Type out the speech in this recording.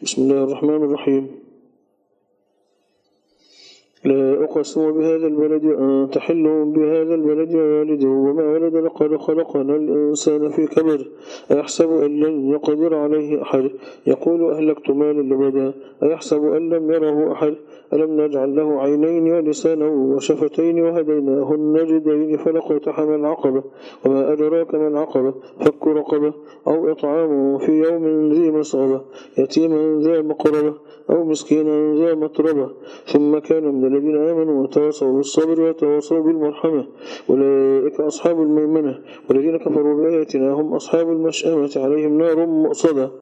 بسم الله الرحمن الرحيم. لا أقسم بهذا البلد أنت حل بهذا البلد ووالده وما ولد لقد خلقنا الإنسان في كبد أيحسب أن لن يقدر عليه أحد يقول أهلكت مالا لبدا أيحسب أن لم يره أحد ألم نجعل له عينين ولسانا وشفتين وهديناه النجدين فلاقتحم العقبة وما أدراك ما العقبة فك رقبة أو إطعام في يوم ذي مسغبة يتيما ذا مقربة أو مسكينا ذا متربة ثم كان من الذين آمنوا وتواصوا بالصبر وتواصوا بالمرحمة أولئك أصحاب الميمنة والذين كفروا بآياتنا هم أصحاب المشأمة عليهم نار مؤصدة.